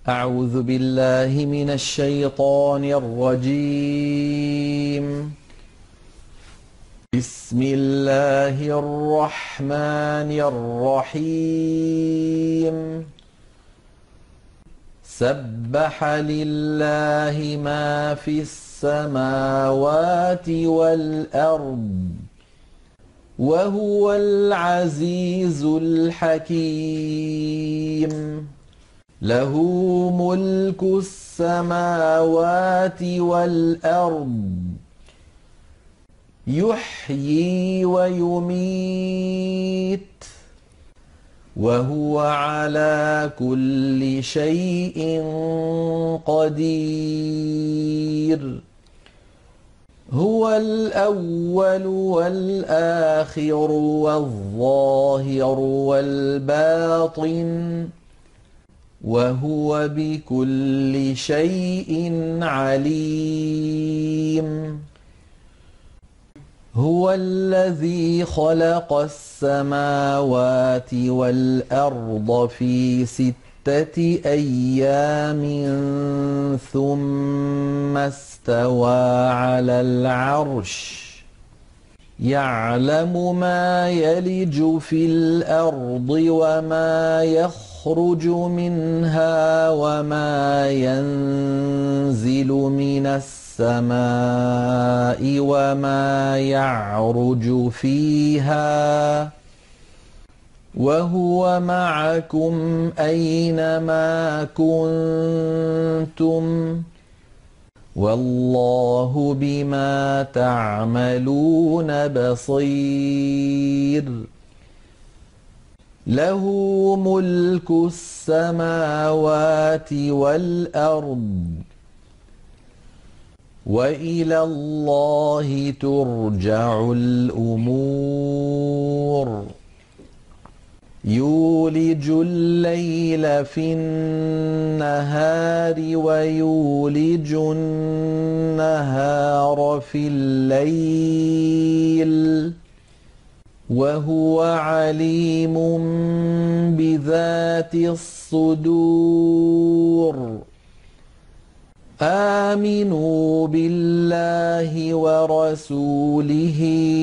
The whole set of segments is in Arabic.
أعوذ بالله من الشيطان الرجيم. بسم الله الرحمن الرحيم. سبح لله ما في السماوات والأرض وهو العزيز الحكيم. له ملك السماوات والأرض يحيي ويميت وهو على كل شيء قدير. هو الأول والآخر والظاهر والباطن وهو بكل شيء عليم. هو الذي خلق السماوات والأرض في 6 أيام ثم استوى على العرش يعلم ما يلج في الأرض وما يخرج منها وما ينزل من السماء وما يعرج فيها وهو معكم أينما كنتم والله بما تعملون بصير. له ملك السماوات والأرض وإلى الله ترجع الأمور. يولج الليل في النهار ويولج النهار في الليل وهو عليم بذات الصدور. آمنوا بالله ورسوله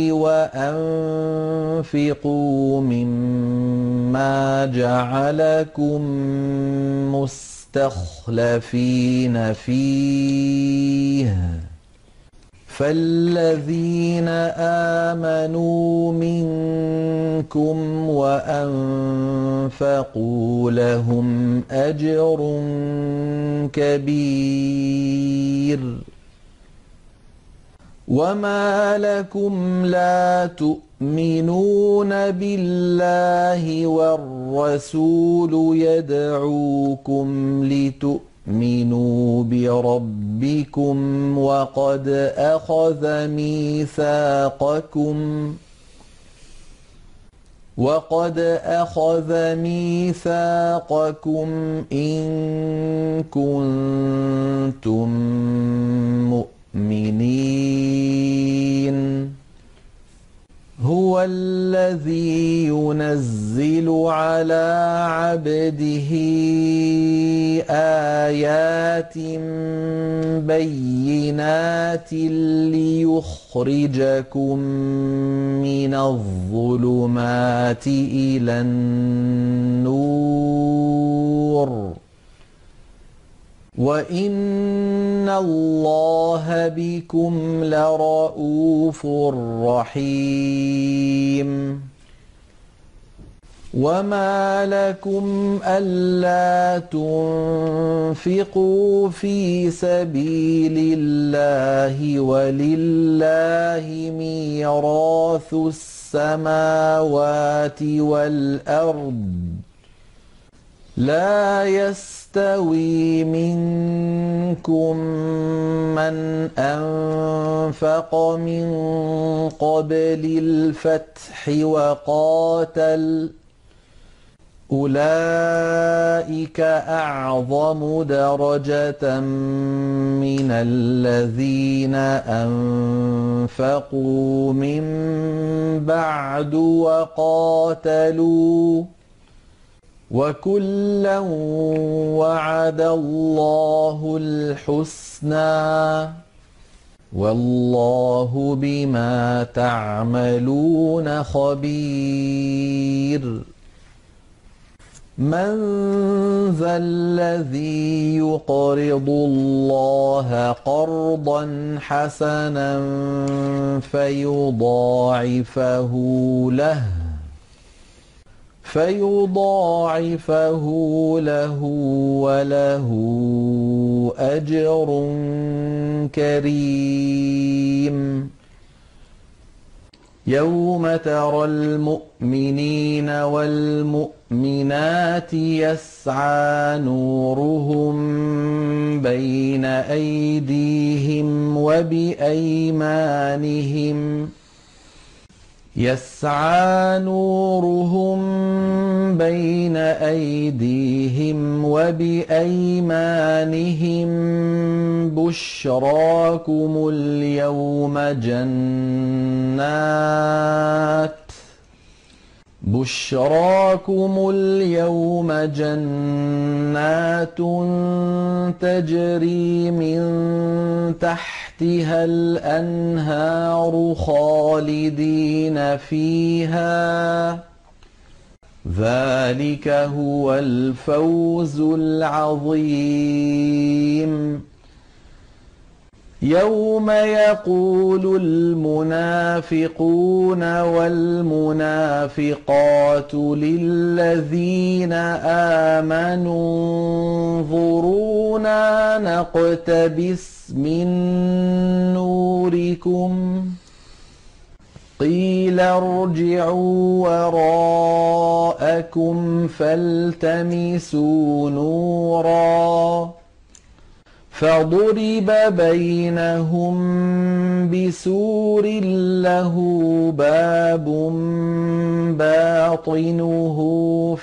وأنفقوا مما جعلكم مستخلفين فيه فالذين آمنوا منكم وأنفقوا لهم أجر كبير. وما لكم لا تؤمنون بالله والرسول يدعوكم لتؤمنوا بربكم وقد أخذ ميثاقكم إن كنتم مؤمنين. هو الذي ينزل على عبده آيات بينات ليخرجكم من الظلمات إلى النور وإن الله بكم لرءوف رحيم. وما لكم ألا تنفقوا في سبيل الله ولله ميراث السماوات والأرض لا يستوي منكم من أنفق من قبل الفتح وقاتل أولئك أعظم درجة من الذين أنفقوا من بعد وقاتلوا وكلا وعد وعد الله الحسنى والله بما تعملون خبير من ذا الذي يقرض الله قرضا حسنا فيضاعفه له وله أجر كريم يوم ترى المؤمنين والمؤمنات يسعى نورهم بين أيديهم وبأيمانهم بشراكم اليوم جنات تجري من تحتها الأنهار خالدين فيها ذلك هو الفوز العظيم يوم يقول المنافقون والمنافقات للذين آمنوا انظرونا نقتبس من نوركم قيل ارجعوا وراءكم فالتمسوا نورا فضرب بينهم بسور له باب باطنه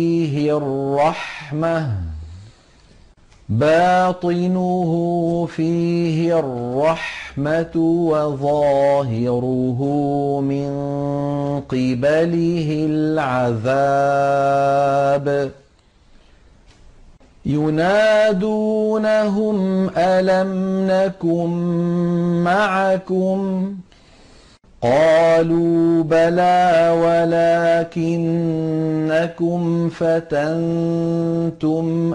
فيه الرحمة وظاهره من قبله العذاب ينادونهم ألم نكن معكم قالوا بلى ولكنكم فتنتم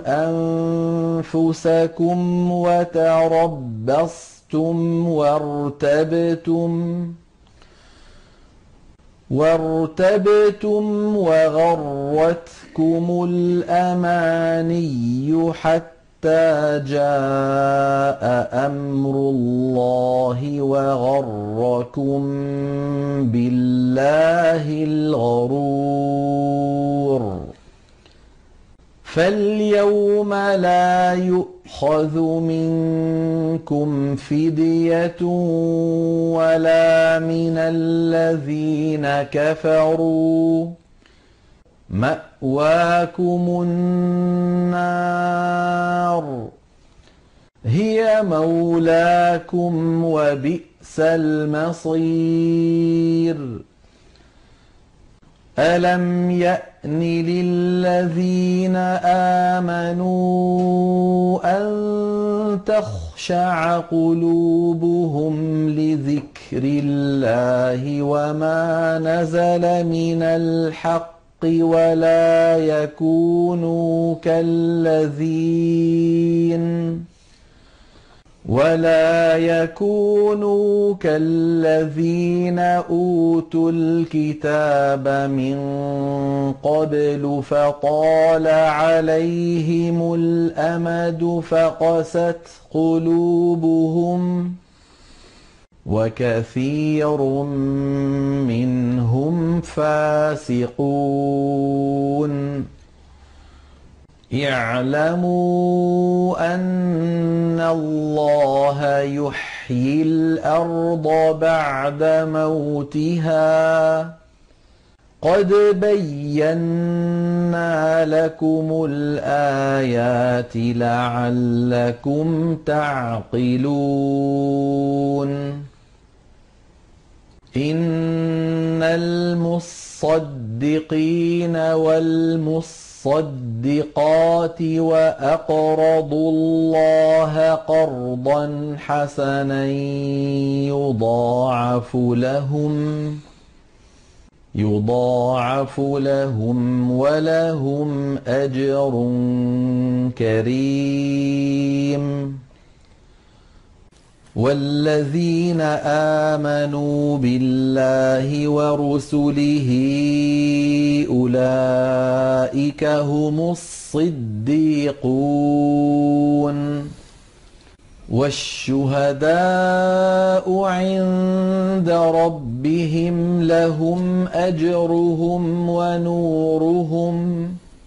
أنفسكم وتربصتم وارتبتم وغرتكم الأماني حتى جاء أمر الله وغركم بالله الغرور فاليوم لا يؤخذ منكم فدية ولا من الذين كفروا مأواكم النار هي مولاكم وبئس المصير ألم يأن للذين آمنوا أن تخشع قلوبهم لذكر الله وما نزل من الحق ولا يكونوا كالذين أوتوا الكتاب من قبل فطال عليهم الأمد فقست قلوبهم وكثير منهم فاسقون اعلموا أن الله يحيي الأرض بعد موتها قد بينا لكم الآيات لعلكم تعقلون إن المصدقين والمصدقين الصَّدِّقَاتِ وَأَقْرَضُوا اللَّهَ قَرْضًا حَسَنًا يُضَاعَفُ لَهُمْ وَلَهُمْ أَجْرٌ كَرِيمٌ. وَالَّذِينَ آمَنُوا بِاللَّهِ وَرُسُلِهِ أُولَٰئِكَ هُمُ الصِّدِّيقُونَ وَالشُّهَدَاءُ عِندَ رَبِّهِمْ لَهُمْ أَجْرُهُمْ وَنُورُهُمْ.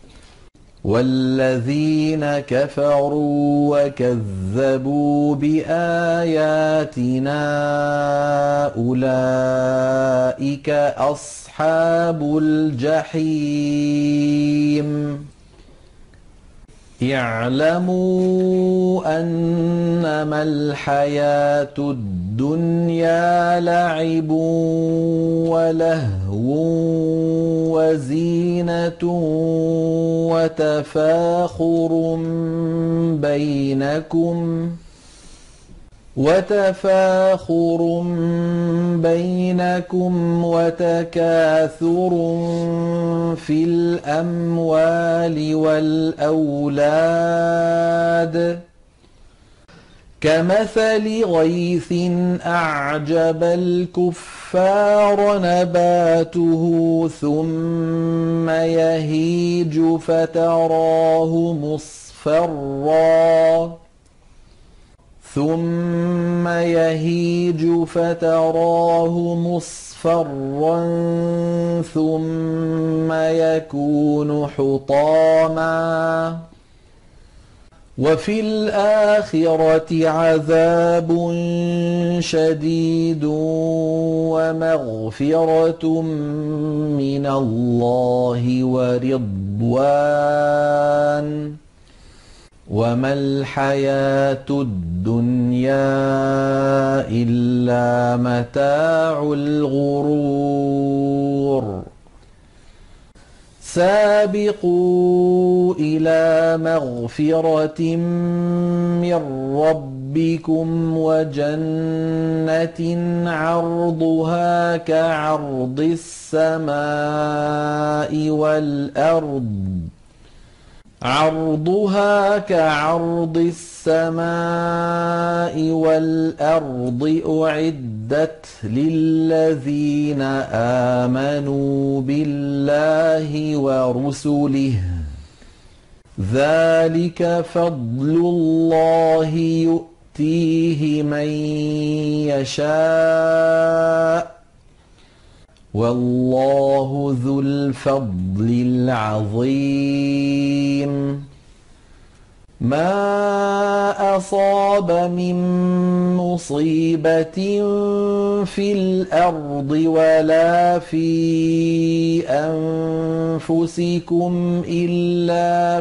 وَالَّذِينَ كَفَرُوا وَكَذَّبُوا بِآيَاتِنَا أُولَٰئِكَ أَصْحَابُ الْجَحِيمِ. اعْلَمُوا أَنَّمَا الْحَيَاةُ الدُّنْيَا لَعِبٌ وَلَهْوٌ وَزِينَةٌ وتفاخر بينكم وتكاثر في الأموال والأولاد كمثل غيث أعجب الكفار نباته ثم يهيج فتراه مصفرا ثم يكون حطاما وفي الآخرة عذاب شديد ومغفرة من الله ورضوان وما الحياة الدنيا إلا متاع الغرور. سابقوا إلى مغفرة من ربكم وجنة عرضها كعرض السماء والأرض أعدت للذين آمنوا بالله ورسله ذلك فضل الله يؤتيه من يشاء والله ذو الفضل العظيم. ما أصاب من مصيبة في الأرض ولا في أنفسكم إلا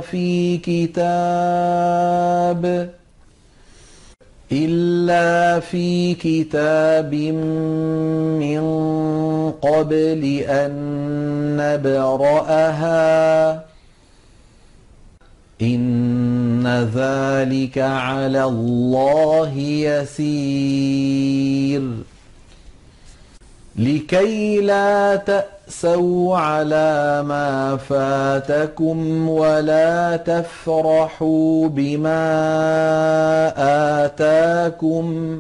في كتاب من قبل أن نبرأها إن ذلك على الله يسير. لكي لا تأسوا على ما فاتكم ولا تفرحوا بما آتاكم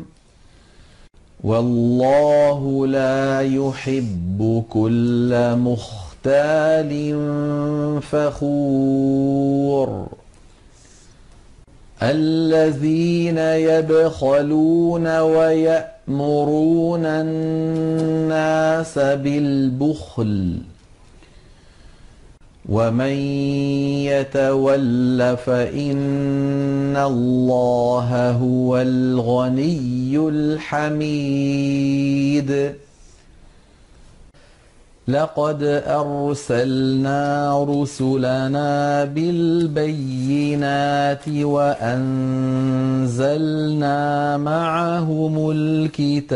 والله لا يحب كل مختال فخور. الذين يبخلون ويأمرون الناس بالبخل ومن يتول فإن الله هو الغني الحميد. لقد أرسلنا رسلنا بالبينات وأنزلنا معهم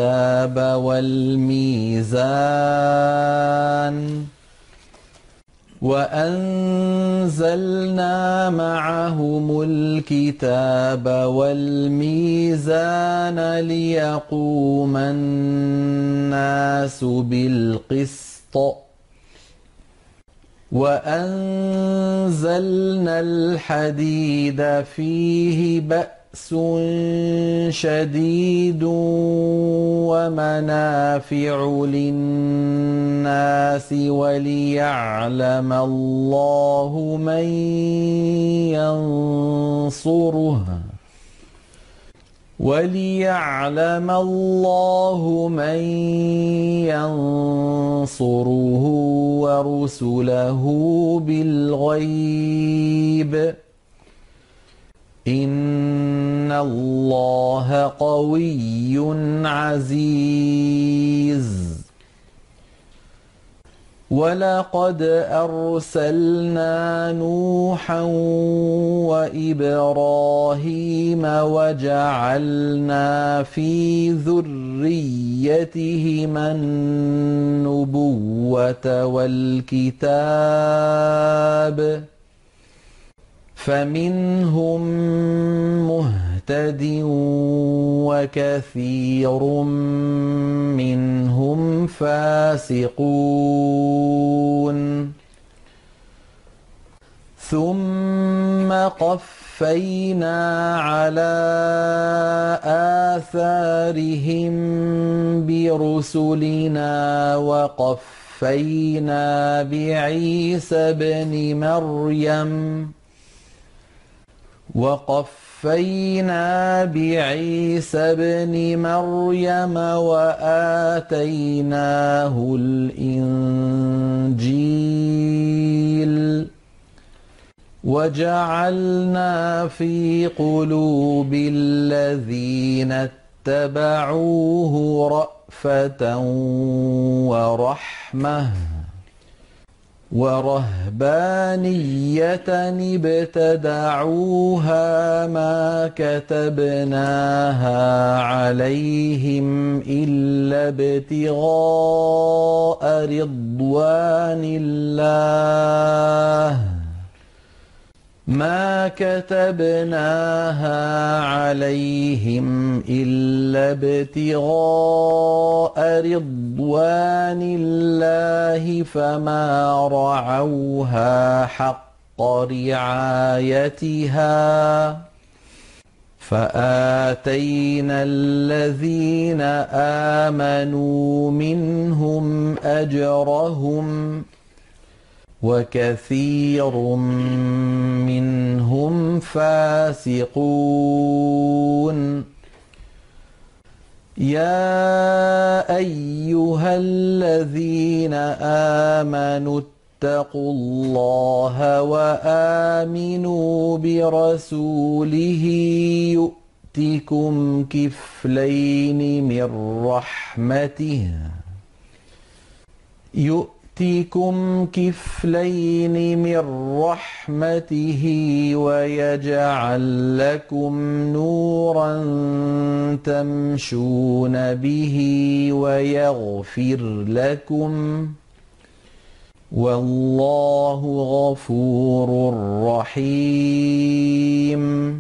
الكتاب والميزان وأنزلنا معهم الكتاب والميزان ليقوم الناس بالقسط وأنزلنا الحديد فيه بأس شديد ومنافع للناس وليعلم الله من ينصره ورسله بالغيب إن الله قوي عزيز ولقد أرسلنا نوحا وإبراهيم وجعلنا في ذريتهما النبوة والكتاب فمنهم مهتد وكثير منهم فاسقون ثم قفينا على آثارهم برسلنا وقفينا بعيسى ابن مريم وآتيناه الإنجيل وجعلنا في قلوب الذين اتبعوه رأفة ورحمة ورهبانية ابتدعوها ما كتبناها عليهم إلا ابتغاء رضوان الله فما رعوها حق رعايتها فآتينا الذين آمنوا منهم أجرهم وكثير منهم فاسقون يا أيها الذين آمنوا اتقوا الله وآمنوا برسوله يؤتكم كفلين من رحمته ويجعل لكم نورا تمشون به ويغفر لكم والله غفور رحيم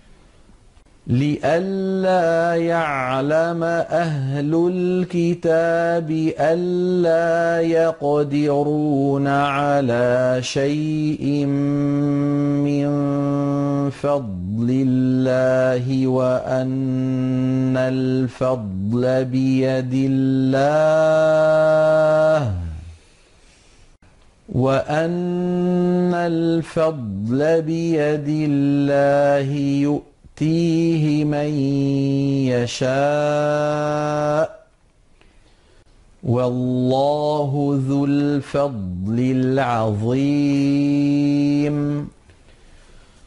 لئلا يعلم أهل الكتاب ألا يقدرون على شيء من فضل الله وأن الفضل بيد الله يؤتيه من يشاء والله ذو الفضل العظيم